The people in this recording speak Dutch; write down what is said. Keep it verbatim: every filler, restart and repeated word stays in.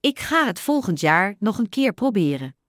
Ik ga het volgend jaar nog een keer proberen.